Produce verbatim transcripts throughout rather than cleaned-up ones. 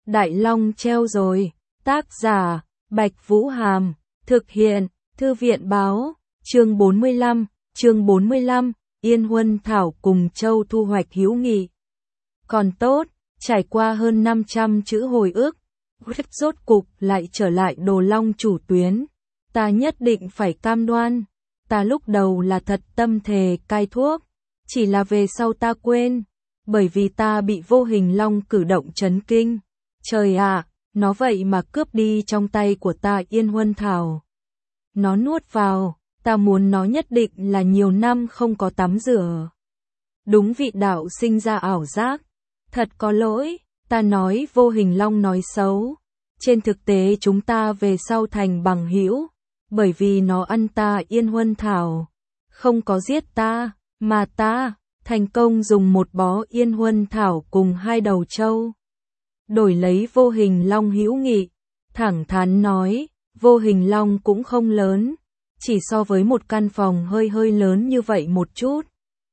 Đại Long treo rồi. Tác giả, Bạch Vũ Hàm. Thực hiện, Thư viện Báo. Chương bốn mươi lăm, chương bốn mươi lăm, Yên Huân Thảo cùng Châu thu hoạch hữu nghị. Còn tốt, trải qua hơn năm trăm chữ hồi ức, rốt cục lại trở lại Đồ Long chủ tuyến. Ta nhất định phải cam đoan. Ta lúc đầu là thật tâm thề cai thuốc, chỉ là về sau ta quên, bởi vì ta bị vô hình long cử động chấn kinh. Trời ạ, nó vậy mà cướp đi trong tay của ta Yên Huân Thảo. Nó nuốt vào, ta muốn nó nhất định là nhiều năm không có tắm rửa. Đúng vị đạo sinh ra ảo giác. Thật có lỗi, ta nói vô hình long nói xấu. Trên thực tế chúng ta về sau thành bằng hữu, bởi vì nó ăn ta Yên Huân Thảo. Không có giết ta, mà ta thành công dùng một bó Yên Huân Thảo cùng hai đầu trâu đổi lấy vô hình long hữu nghị. Thẳng thắn nói, vô hình long cũng không lớn, chỉ so với một căn phòng hơi hơi lớn như vậy một chút.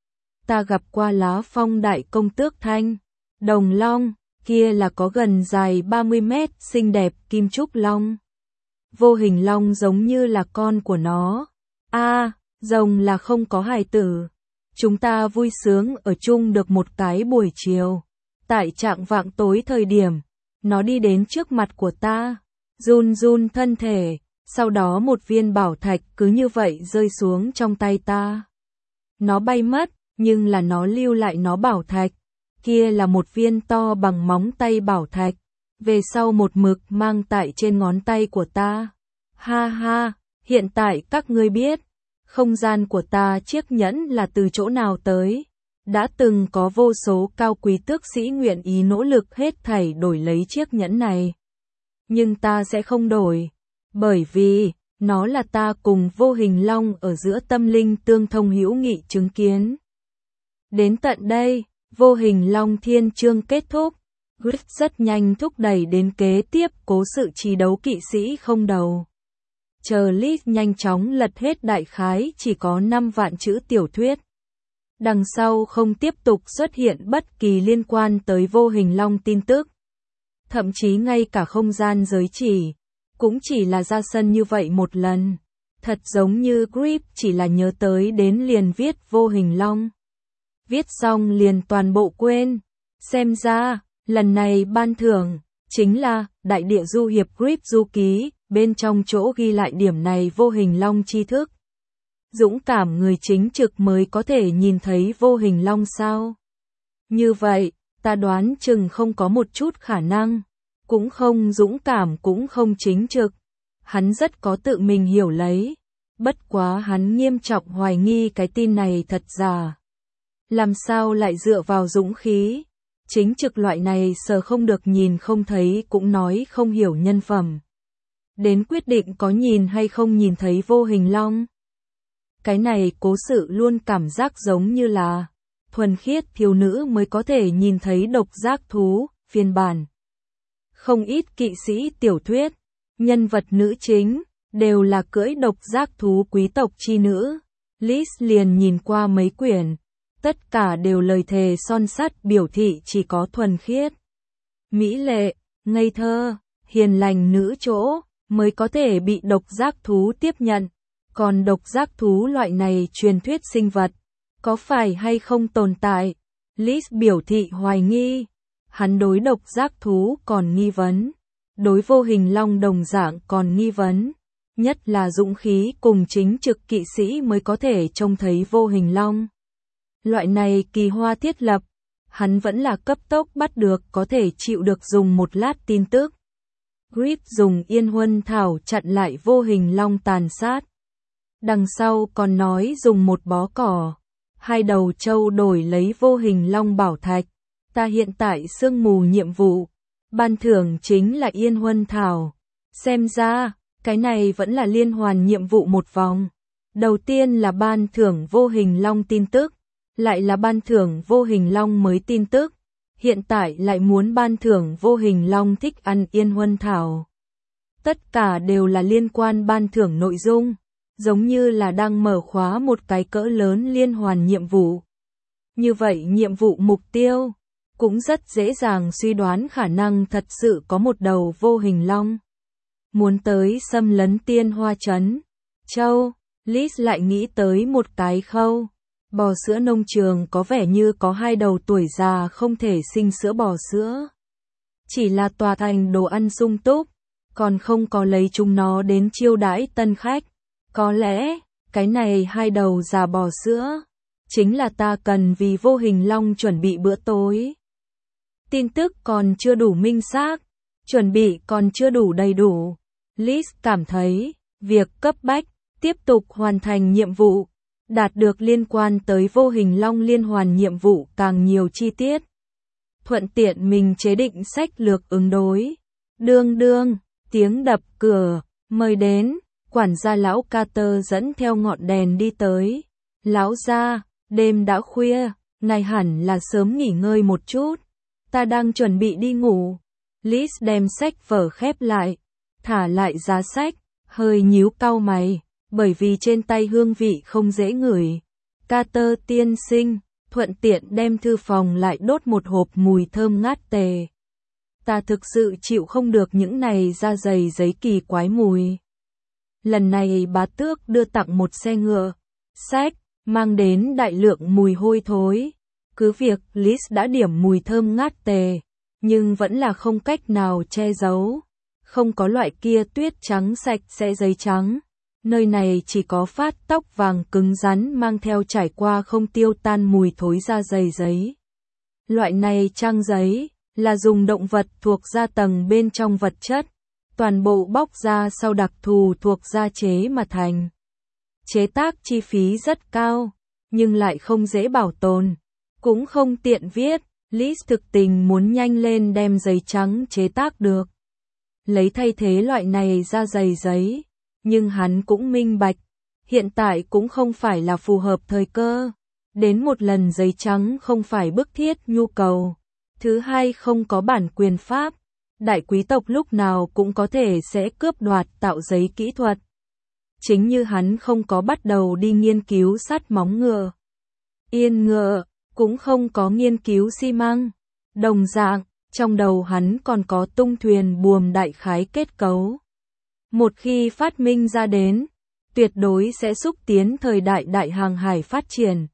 Ta gặp qua Lá Phong đại công tước Thanh Đồng Long, kia là có gần dài ba mươi mét xinh đẹp kim trúc long. Vô hình long giống như là con của nó. A, à, rồng là không có hài tử. Chúng ta vui sướng ở chung được một cái buổi chiều. Tại trạng vạng tối thời điểm, nó đi đến trước mặt của ta, run run thân thể, sau đó một viên bảo thạch cứ như vậy rơi xuống trong tay ta. Nó bay mất, nhưng là nó lưu lại nó bảo thạch. Kia là một viên to bằng móng tay bảo thạch, về sau một mực mang tại trên ngón tay của ta. Ha ha, hiện tại các ngươi biết, không gian của ta chiếc nhẫn là từ chỗ nào tới. Đã từng có vô số cao quý tước sĩ nguyện ý nỗ lực hết thảy đổi lấy chiếc nhẫn này. Nhưng ta sẽ không đổi, bởi vì, nó là ta cùng vô hình long ở giữa tâm linh tương thông hữu nghị chứng kiến. Đến tận đây, vô hình long thiên chương kết thúc. Rất nhanh thúc đẩy đến kế tiếp cố sự trí đấu kỵ sĩ không đầu. Chờ list nhanh chóng lật hết đại khái chỉ có năm vạn chữ tiểu thuyết. Đằng sau không tiếp tục xuất hiện bất kỳ liên quan tới vô hình long tin tức. Thậm chí ngay cả không gian giới chỉ, cũng chỉ là ra sân như vậy một lần. Thật giống như Grip chỉ là nhớ tới đến liền viết vô hình long. Viết xong liền toàn bộ quên. Xem ra, lần này ban thưởng, chính là Đại địa du hiệp Grip du ký, bên trong chỗ ghi lại điểm này vô hình long tri thức. Dũng cảm người chính trực mới có thể nhìn thấy vô hình long sao? Như vậy, ta đoán chừng không có một chút khả năng, cũng không dũng cảm cũng không chính trực. Hắn rất có tự mình hiểu lấy, bất quá hắn nghiêm trọng hoài nghi cái tin này thật giả. Làm sao lại dựa vào dũng khí? Chính trực loại này sờ không được nhìn không thấy cũng nói không hiểu nhân phẩm. Đến quyết định có nhìn hay không nhìn thấy vô hình long. Cái này cố sự luôn cảm giác giống như là thuần khiết thiếu nữ mới có thể nhìn thấy độc giác thú, phiên bản. Không ít kỵ sĩ tiểu thuyết, nhân vật nữ chính, đều là cưỡi độc giác thú quý tộc chi nữ. Liz liền nhìn qua mấy quyển, tất cả đều lời thề son sắt biểu thị chỉ có thuần khiết, mỹ lệ, ngây thơ, hiền lành nữ chỗ, mới có thể bị độc giác thú tiếp nhận. Còn độc giác thú loại này truyền thuyết sinh vật, có phải hay không tồn tại? Liz biểu thị hoài nghi. Hắn đối độc giác thú còn nghi vấn. Đối vô hình long đồng dạng còn nghi vấn. Nhất là dũng khí cùng chính trực kỵ sĩ mới có thể trông thấy vô hình long. Loại này kỳ hoa thiết lập, hắn vẫn là cấp tốc bắt được có thể chịu được dùng một lát tin tức. Grip dùng Yên Huân Thảo chặn lại vô hình long tàn sát. Đằng sau còn nói dùng một bó cỏ, hai đầu trâu đổi lấy vô hình long bảo thạch. Ta hiện tại sương mù nhiệm vụ, ban thưởng chính là Yên Huân Thảo. Xem ra, cái này vẫn là liên hoàn nhiệm vụ một vòng. Đầu tiên là ban thưởng vô hình long tin tức, lại là ban thưởng vô hình long mới tin tức. Hiện tại lại muốn ban thưởng vô hình long thích ăn Yên Huân Thảo. Tất cả đều là liên quan ban thưởng nội dung. Giống như là đang mở khóa một cái cỡ lớn liên hoàn nhiệm vụ. Như vậy nhiệm vụ mục tiêu, cũng rất dễ dàng suy đoán khả năng thật sự có một đầu vô hình long muốn tới xâm lấn Tiên Hoa Trấn. Châu, Liz lại nghĩ tới một cái khâu. Bò sữa nông trường có vẻ như có hai đầu tuổi già không thể sinh sữa bò sữa. Chỉ là tòa thành đồ ăn sung túc, còn không có lấy chúng nó đến chiêu đãi tân khách. Có lẽ, cái này hai đầu già bò sữa, chính là ta cần vì vô hình long chuẩn bị bữa tối. Tin tức còn chưa đủ minh xác, chuẩn bị còn chưa đủ đầy đủ. Liz cảm thấy, việc cấp bách, tiếp tục hoàn thành nhiệm vụ, đạt được liên quan tới vô hình long liên hoàn nhiệm vụ càng nhiều chi tiết. Thuận tiện mình chế định sách lược ứng đối. Đương đương, tiếng đập cửa, mời đến, quản gia lão Carter dẫn theo ngọn đèn đi tới. Lão gia, đêm đã khuya, này hẳn là sớm nghỉ ngơi một chút. Ta đang chuẩn bị đi ngủ. Liz đem sách vở khép lại, thả lại giá sách, hơi nhíu cau mày, bởi vì trên tay hương vị không dễ ngửi. Carter tiên sinh, thuận tiện đem thư phòng lại đốt một hộp mùi thơm ngát tề. Ta thực sự chịu không được những này da dày giấy kỳ quái mùi. Lần này bá tước đưa tặng một xe ngựa, sách, mang đến đại lượng mùi hôi thối. Cứ việc Liz đã điểm mùi thơm ngát tề, nhưng vẫn là không cách nào che giấu. Không có loại kia tuyết trắng sạch sẽ giấy trắng. Nơi này chỉ có phát tóc vàng cứng rắn mang theo trải qua không tiêu tan mùi thối da dày giấy. Loại này trang giấy, là dùng động vật thuộc da tầng bên trong vật chất, toàn bộ bóc ra sau đặc thù thuộc da chế mà thành. Chế tác chi phí rất cao, nhưng lại không dễ bảo tồn, cũng không tiện viết. Liz thực tình muốn nhanh lên đem giấy trắng chế tác được, lấy thay thế loại này da dày giấy, nhưng hắn cũng minh bạch, hiện tại cũng không phải là phù hợp thời cơ. Đến một lần giấy trắng không phải bức thiết nhu cầu. Thứ hai không có bản quyền pháp, đại quý tộc lúc nào cũng có thể sẽ cướp đoạt tạo giấy kỹ thuật. Chính như hắn không có bắt đầu đi nghiên cứu sắt móng ngựa, yên ngựa, cũng không có nghiên cứu xi măng. Đồng dạng, trong đầu hắn còn có tung thuyền buồm đại khái kết cấu. Một khi phát minh ra đến, tuyệt đối sẽ xúc tiến thời đại đại hàng hải phát triển.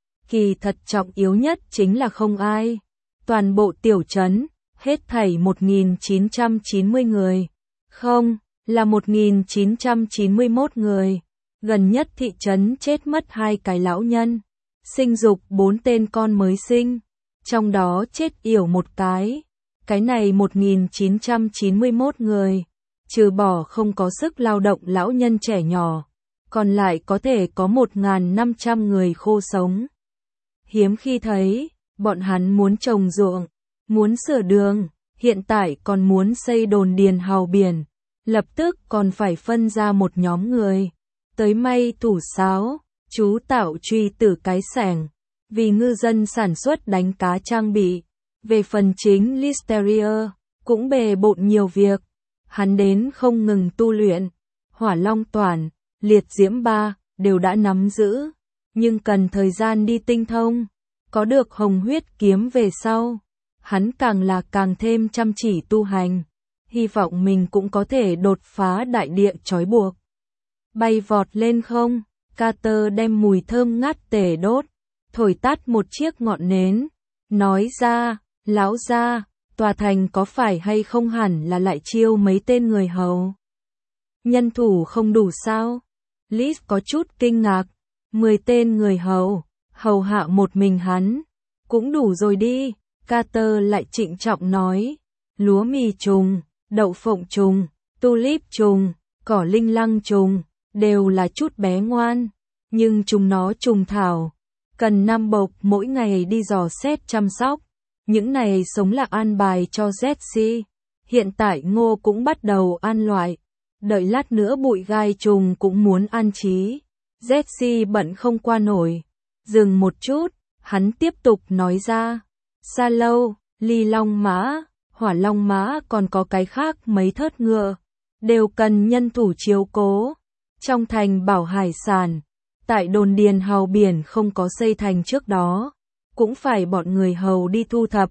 Kỳ thật trọng yếu nhất chính là không ai. Toàn bộ tiểu trấn, hết thảy một nghìn chín trăm chín mươi người. Không, là một nghìn chín trăm chín mươi mốt người. Gần nhất thị trấn chết mất hai cái lão nhân. Sinh dục bốn tên con mới sinh. Trong đó chết yểu một cái. Cái này một nghìn chín trăm chín mươi mốt người. Trừ bỏ không có sức lao động lão nhân trẻ nhỏ. Còn lại có thể có một nghìn năm trăm người khô sống. Hiếm khi thấy. Bọn hắn muốn trồng ruộng, muốn sửa đường, hiện tại còn muốn xây đồn điền hào biển, lập tức còn phải phân ra một nhóm người, tới may tủ sáo, chú tạo truy tử cái xẻng, vì ngư dân sản xuất đánh cá trang bị. Về phần chính Listeria, cũng bề bộn nhiều việc, hắn đến không ngừng tu luyện, hỏa long toàn, liệt diễm ba, đều đã nắm giữ, nhưng cần thời gian đi tinh thông. Có được hồng huyết kiếm về sau, hắn càng là càng thêm chăm chỉ tu hành, hy vọng mình cũng có thể đột phá đại địa trói buộc. Bay vọt lên không, Carter đem mùi thơm ngát tể đốt, thổi tắt một chiếc ngọn nến, nói ra, lão gia, tòa thành có phải hay không hẳn là lại chiêu mấy tên người hầu. Nhân thủ không đủ sao? Liz có chút kinh ngạc, mười tên người hầu. Hầu hạ một mình hắn, cũng đủ rồi đi. Carter lại trịnh trọng nói, lúa mì trùng, đậu phộng trùng, tulip trùng, cỏ linh lăng trùng, đều là chút bé ngoan, nhưng chúng nó trùng thảo, cần năm bộc mỗi ngày đi dò xét chăm sóc. Những này sống là an bài cho Jessie. Hiện tại Ngô cũng bắt đầu ăn loại, đợi lát nữa bụi gai trùng cũng muốn ăn chí. Jessie bận không qua nổi. Dừng một chút, hắn tiếp tục nói ra, Sa Lâu, Ly Long Mã, Hỏa Long Mã còn có cái khác mấy thớt ngựa, đều cần nhân thủ chiếu cố. Trong thành bảo hải sản, tại đồn điền hào biển không có xây thành trước đó, cũng phải bọn người hầu đi thu thập,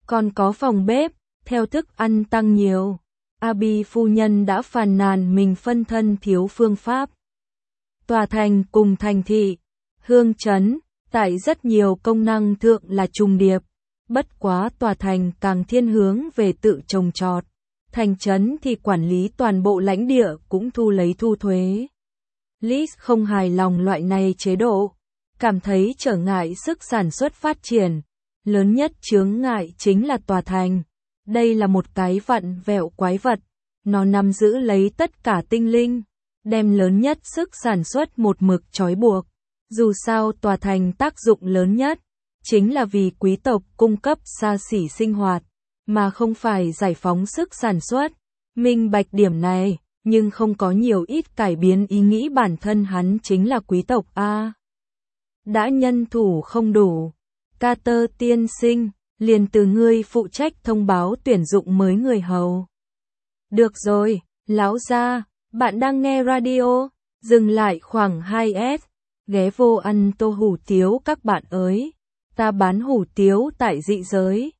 Còn có phòng bếp, theo thức ăn tăng nhiều. Abi phu nhân đã phàn nàn mình phân thân thiếu phương pháp. Tòa thành cùng thành thị, hương trấn, tại rất nhiều công năng thượng là trùng điệp. Bất quá tòa thành càng thiên hướng về tự trồng trọt. Thành trấn thì quản lý toàn bộ lãnh địa cũng thu lấy thu thuế. Liz không hài lòng loại này chế độ, cảm thấy trở ngại sức sản xuất phát triển. Lớn nhất chướng ngại chính là tòa thành. Đây là một cái vặn vẹo quái vật. Nó nắm giữ lấy tất cả tinh linh, đem lớn nhất sức sản xuất một mực trói buộc. Dù sao tòa thành tác dụng lớn nhất, chính là vì quý tộc cung cấp xa xỉ sinh hoạt, mà không phải giải phóng sức sản xuất. Minh bạch điểm này, nhưng không có nhiều ít cải biến ý nghĩ bản thân hắn chính là quý tộc A. Đã nhân thủ không đủ. Carter tiên sinh, liền từ ngươi phụ trách thông báo tuyển dụng mới người hầu. Được rồi, lão gia, bạn đang nghe radio, dừng lại khoảng hai S, ghé vô ăn tô hủ tiếu các bạn ơi. Ta bán hủ tiếu tại dị giới.